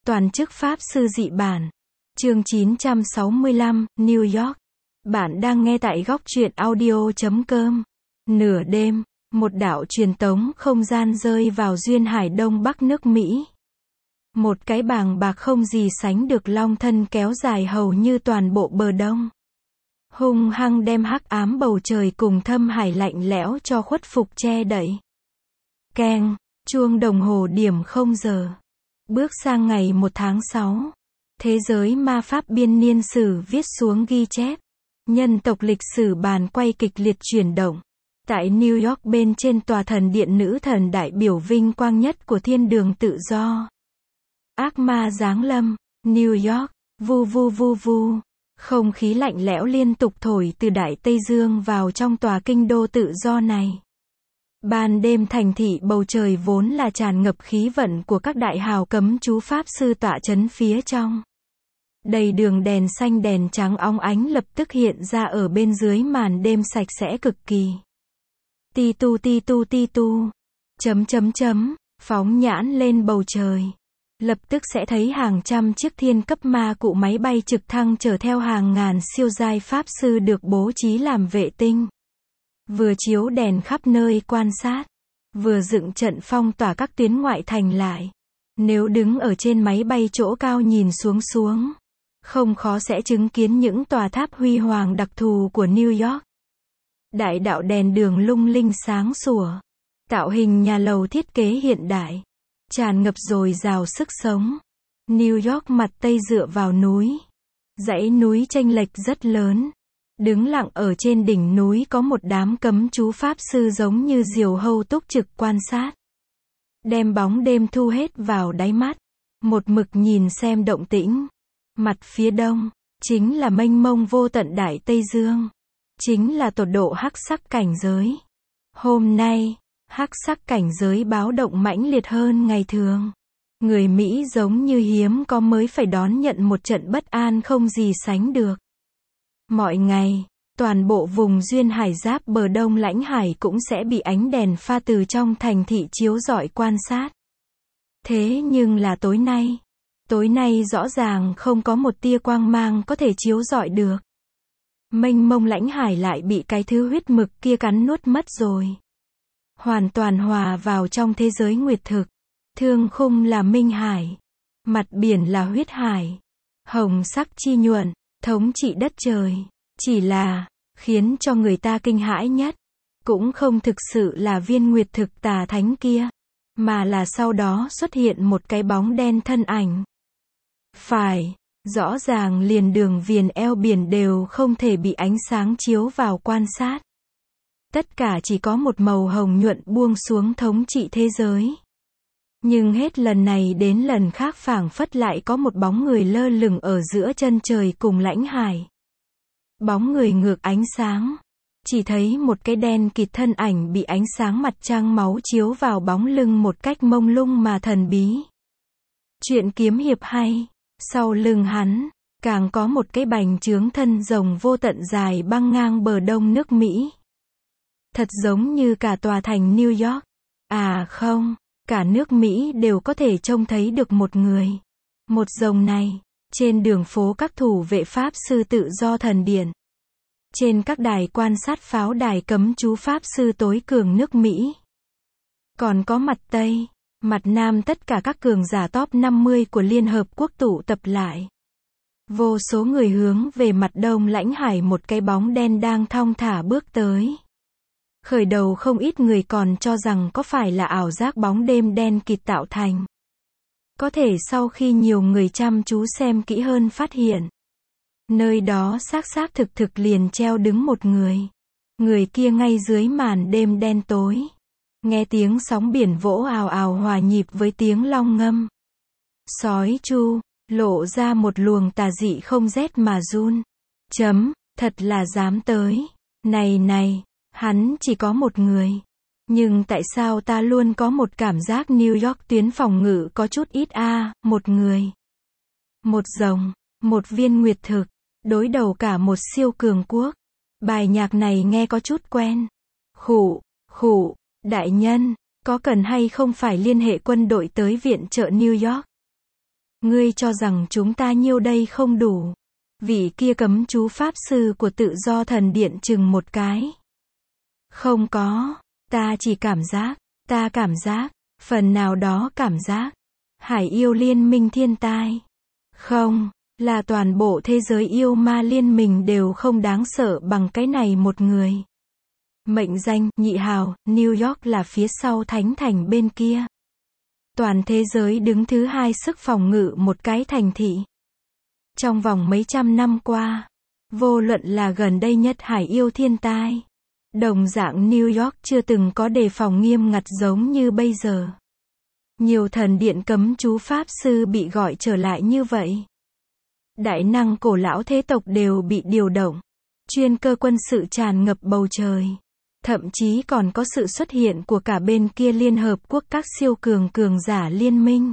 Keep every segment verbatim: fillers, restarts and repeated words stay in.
Toàn chức Pháp sư dị bản. Chương chín trăm sáu mươi lăm, New York. Bạn đang nghe tại góc truyện audio chấm com. Nửa đêm, một đạo truyền tống không gian rơi vào duyên hải đông bắc nước Mỹ. Một cái bàng bạc không gì sánh được long thân kéo dài hầu như toàn bộ bờ đông. Hung hăng đem hắc ám bầu trời cùng thâm hải lạnh lẽo cho khuất phục che đậy. Keng, chuông đồng hồ điểm không giờ. Bước sang ngày một tháng sáu. Thế giới ma pháp biên niên sử viết xuống ghi chép. Nhân tộc lịch sử bàn quay kịch liệt chuyển động. Tại New York bên trên tòa thần điện nữ thần đại biểu vinh quang nhất của thiên đường tự do. Ác ma giáng lâm, New York, vu vu vu vu. Không khí lạnh lẽo liên tục thổi từ Đại Tây Dương vào trong tòa kinh đô tự do này. Ban đêm thành thị bầu trời vốn là tràn ngập khí vận của các đại hào cấm chú pháp sư tọa chấn phía trong. Đầy đường đèn xanh đèn trắng óng ánh lập tức hiện ra ở bên dưới màn đêm sạch sẽ cực kỳ. Ti tu ti tu ti tu. Chấm chấm chấm, phóng nhãn lên bầu trời. Lập tức sẽ thấy hàng trăm chiếc thiên cấp ma cụ máy bay trực thăng chở theo hàng ngàn siêu giai pháp sư được bố trí làm vệ tinh. Vừa chiếu đèn khắp nơi quan sát, vừa dựng trận phong tỏa các tuyến ngoại thành lại. Nếu đứng ở trên máy bay chỗ cao nhìn xuống xuống, không khó sẽ chứng kiến những tòa tháp huy hoàng đặc thù của New York. Đại đạo đèn đường lung linh sáng sủa, tạo hình nhà lầu thiết kế hiện đại, tràn ngập dồi dào sức sống. New York mặt Tây dựa vào núi. Dãy núi chênh lệch rất lớn. Đứng lặng ở trên đỉnh núi có một đám cấm chú pháp sư giống như diều hâu túc trực quan sát. Đem bóng đêm thu hết vào đáy mắt. Một mực nhìn xem động tĩnh. Mặt phía đông, chính là mênh mông vô tận Đại Tây Dương. Chính là tột độ hắc sắc cảnh giới. Hôm nay, hắc sắc cảnh giới báo động mãnh liệt hơn ngày thường. Người Mỹ giống như hiếm có mới phải đón nhận một trận bất an không gì sánh được. Mọi ngày, toàn bộ vùng duyên hải giáp bờ đông lãnh hải cũng sẽ bị ánh đèn pha từ trong thành thị chiếu rọi quan sát. Thế nhưng là tối nay, tối nay rõ ràng không có một tia quang mang có thể chiếu rọi được. Mênh mông lãnh hải lại bị cái thứ huyết mực kia cắn nuốt mất rồi. Hoàn toàn hòa vào trong thế giới nguyệt thực. Thương khung là minh hải, mặt biển là huyết hải. Hồng sắc chi nhuận, thống trị đất trời. Chỉ là, khiến cho người ta kinh hãi nhất, cũng không thực sự là viên nguyệt thực tà thánh kia, mà là sau đó xuất hiện một cái bóng đen thân ảnh. Phải, rõ ràng liền đường viền eo biển đều không thể bị ánh sáng chiếu vào quan sát. Tất cả chỉ có một màu hồng nhuận buông xuống thống trị thế giới. Nhưng hết lần này đến lần khác phảng phất lại có một bóng người lơ lửng ở giữa chân trời cùng lãnh hải. Bóng người ngược ánh sáng. Chỉ thấy một cái đen kịt thân ảnh bị ánh sáng mặt trăng máu chiếu vào bóng lưng một cách mông lung mà thần bí. Chuyện kiếm hiệp hay. Sau lưng hắn, càng có một cái bành trướng thân rồng vô tận dài băng ngang bờ đông nước Mỹ. Thật giống như cả tòa thành New York. À không, cả nước Mỹ đều có thể trông thấy được một người. Một rồng này, trên đường phố các thủ vệ pháp sư tự do thần điện. Trên các đài quan sát pháo đài cấm chú pháp sư tối cường nước Mỹ. Còn có mặt Tây, mặt Nam tất cả các cường giả top năm mươi của Liên Hợp Quốc tụ tập lại. Vô số người hướng về mặt đông lãnh hải một cái bóng đen đang thong thả bước tới. Khởi đầu không ít người còn cho rằng có phải là ảo giác bóng đêm đen kịt tạo thành. Có thể sau khi nhiều người chăm chú xem kỹ hơn phát hiện. Nơi đó xác xác thực thực liền treo đứng một người. Người kia ngay dưới màn đêm đen tối. Nghe tiếng sóng biển vỗ ào ào hòa nhịp với tiếng long ngâm. Sói chu, lộ ra một luồng tà dị không rét mà run. Chấm, thật là dám tới. Này này, hắn chỉ có một người. Nhưng tại sao ta luôn có một cảm giác New York tuyến phòng ngự có chút ít a, à, một người. Một rồng, một viên nguyệt thực, đối đầu cả một siêu cường quốc. Bài nhạc này nghe có chút quen. Khụ, khụ, đại nhân, có cần hay không phải liên hệ quân đội tới viện trợ New York? Ngươi cho rằng chúng ta nhiêu đây không đủ. Vị kia cấm chú pháp sư của tự do thần điện chừng một cái. Không có, ta chỉ cảm giác, ta cảm giác, phần nào đó cảm giác. Hải yêu liên minh thiên tai. Không, là toàn bộ thế giới yêu ma liên minh đều không đáng sợ bằng cái này một người. Mệnh danh, nhị hào, New York là phía sau thánh thành bên kia. Toàn thế giới đứng thứ hai sức phòng ngự một cái thành thị. Trong vòng mấy trăm năm qua, vô luận là gần đây nhất hải yêu thiên tai, đồng dạng New York chưa từng có đề phòng nghiêm ngặt giống như bây giờ. Nhiều thần điện cấm chú pháp sư bị gọi trở lại như vậy. Đại năng cổ lão thế tộc đều bị điều động. Chuyên cơ quân sự tràn ngập bầu trời. Thậm chí còn có sự xuất hiện của cả bên kia Liên Hợp Quốc các siêu cường cường giả liên minh.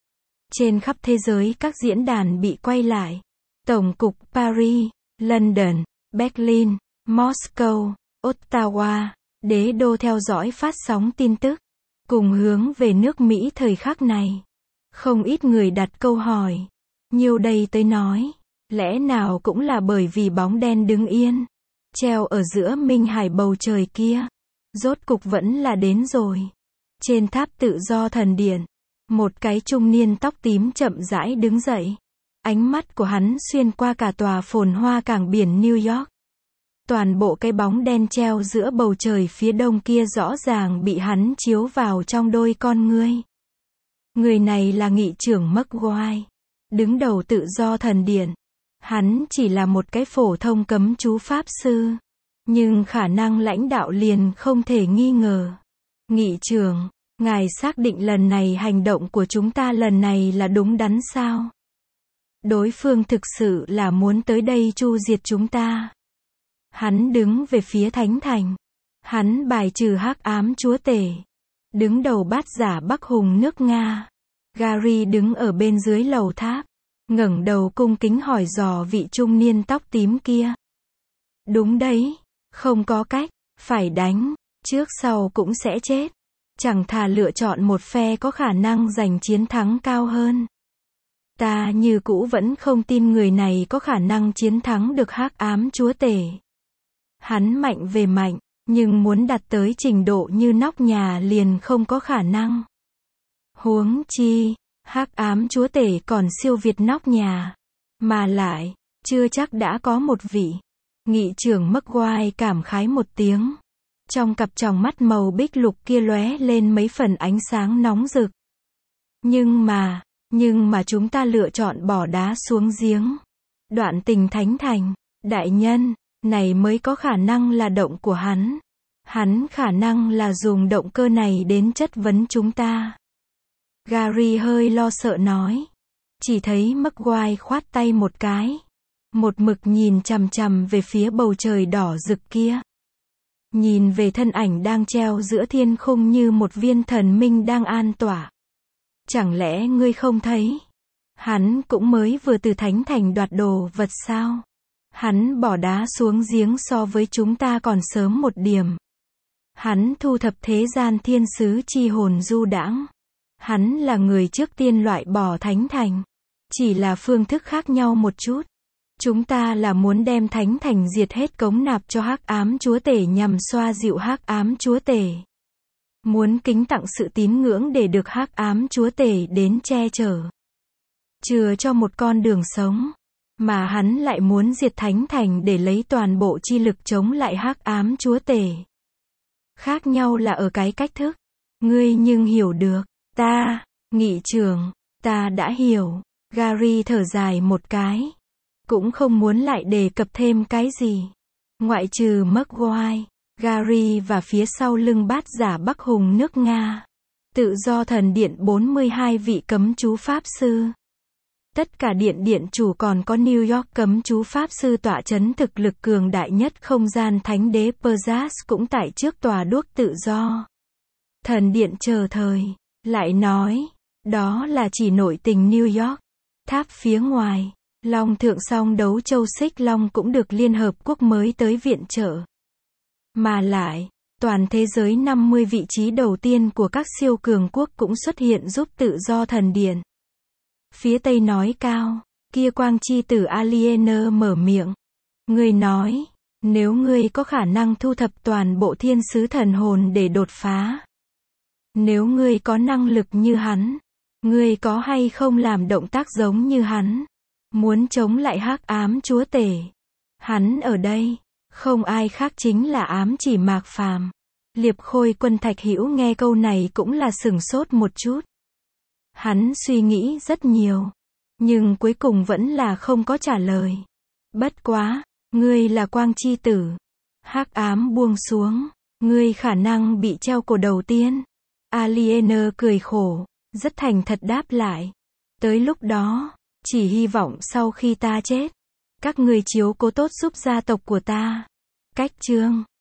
Trên khắp thế giới các diễn đàn bị quay lại. Tổng cục Paris, London, Berlin, Moscow, Ottawa, đế đô theo dõi phát sóng tin tức. Cùng hướng về nước Mỹ thời khắc này. Không ít người đặt câu hỏi. Nhiều đây tới nói. Lẽ nào cũng là bởi vì bóng đen đứng yên. Treo ở giữa Minh Hải bầu trời kia. Rốt cục vẫn là đến rồi. Trên tháp tự do thần điện. Một cái trung niên tóc tím chậm rãi đứng dậy. Ánh mắt của hắn xuyên qua cả tòa phồn hoa cảng biển New York. Toàn bộ cái bóng đen treo giữa bầu trời phía đông kia rõ ràng bị hắn chiếu vào trong đôi con ngươi. Người này là nghị trưởng McGuire. Đứng đầu tự do thần điện. Hắn chỉ là một cái phổ thông cấm chú pháp sư. Nhưng khả năng lãnh đạo liền không thể nghi ngờ. Nghị trưởng, ngài xác định lần này hành động của chúng ta lần này là đúng đắn sao? Đối phương thực sự là muốn tới đây chu diệt chúng ta. Hắn đứng về phía thánh thành. Hắn bài trừ hắc ám chúa tể. Đứng đầu bát giả Bắc hùng nước Nga. Gary đứng ở bên dưới lầu tháp. Ngẩng đầu cung kính hỏi dò vị trung niên tóc tím kia. Đúng đấy, không có cách, phải đánh, trước sau cũng sẽ chết. Chẳng thà lựa chọn một phe có khả năng giành chiến thắng cao hơn. Ta như cũ vẫn không tin người này có khả năng chiến thắng được hắc ám chúa tể. Hắn mạnh về mạnh, nhưng muốn đạt tới trình độ như nóc nhà liền không có khả năng. Huống chi, hắc ám chúa tể còn siêu việt nóc nhà. Mà lại, chưa chắc đã có một vị. Nghị trưởng McGuire cảm khái một tiếng. Trong cặp tròng mắt màu bích lục kia lóe lên mấy phần ánh sáng nóng rực. Nhưng mà, nhưng mà chúng ta lựa chọn bỏ đá xuống giếng. Đoạn tình thánh thành, đại nhân, này mới có khả năng là động của hắn. Hắn khả năng là dùng động cơ này đến chất vấn chúng ta. Gary hơi lo sợ nói. Chỉ thấy McGuire khoát tay một cái. Một mực nhìn chằm chằm về phía bầu trời đỏ rực kia. Nhìn về thân ảnh đang treo giữa thiên khung như một viên thần minh đang an tỏa. Chẳng lẽ ngươi không thấy? Hắn cũng mới vừa từ thánh thành đoạt đồ vật sao? Hắn bỏ đá xuống giếng so với chúng ta còn sớm một điểm. Hắn thu thập thế gian thiên sứ chi hồn du đãng. Hắn là người trước tiên loại bỏ thánh thành. Chỉ là phương thức khác nhau một chút. Chúng ta là muốn đem thánh thành diệt hết cống nạp cho hắc ám chúa tể nhằm xoa dịu hắc ám chúa tể. Muốn kính tặng sự tín ngưỡng để được hắc ám chúa tể đến che chở. Chừa cho một con đường sống. Mà hắn lại muốn diệt thánh thành để lấy toàn bộ chi lực chống lại hắc ám chúa tể. Khác nhau là ở cái cách thức. Ngươi nhưng hiểu được. Ta, nghị trưởng, ta đã hiểu. Gary thở dài một cái. Cũng không muốn lại đề cập thêm cái gì. Ngoại trừ McGuire, Gary và phía sau lưng bát giả Bắc hùng nước Nga. Tự do thần điện bốn mươi hai vị cấm chú pháp sư. Tất cả điện điện chủ còn có New York cấm chú pháp sư tọa chấn thực lực cường đại nhất không gian thánh đế Perseus cũng tại trước tòa đuốc tự do. Thần điện chờ thời, lại nói, đó là chỉ nội tình New York. Tháp phía ngoài, Long thượng song đấu châu xích long cũng được Liên Hợp Quốc mới tới viện trợ. Mà lại, toàn thế giới năm mươi vị trí đầu tiên của các siêu cường quốc cũng xuất hiện giúp tự do thần điện. Phía tây nói cao, kia quang chi tử Aliener mở miệng. Ngươi nói, nếu ngươi có khả năng thu thập toàn bộ thiên sứ thần hồn để đột phá. Nếu ngươi có năng lực như hắn, ngươi có hay không làm động tác giống như hắn, muốn chống lại hắc ám chúa tể. Hắn ở đây, không ai khác chính là ám chỉ Mạc Phàm. Liệp Khôi Quân Thạch Hữu nghe câu này cũng là sửng sốt một chút. Hắn suy nghĩ rất nhiều, nhưng cuối cùng vẫn là không có trả lời. Bất quá, ngươi là quang chi tử. Hắc ám buông xuống, ngươi khả năng bị treo cổ đầu tiên. Aliener cười khổ, rất thành thật đáp lại. Tới lúc đó, chỉ hy vọng sau khi ta chết, các ngươi chiếu cố tốt giúp gia tộc của ta. Cách chương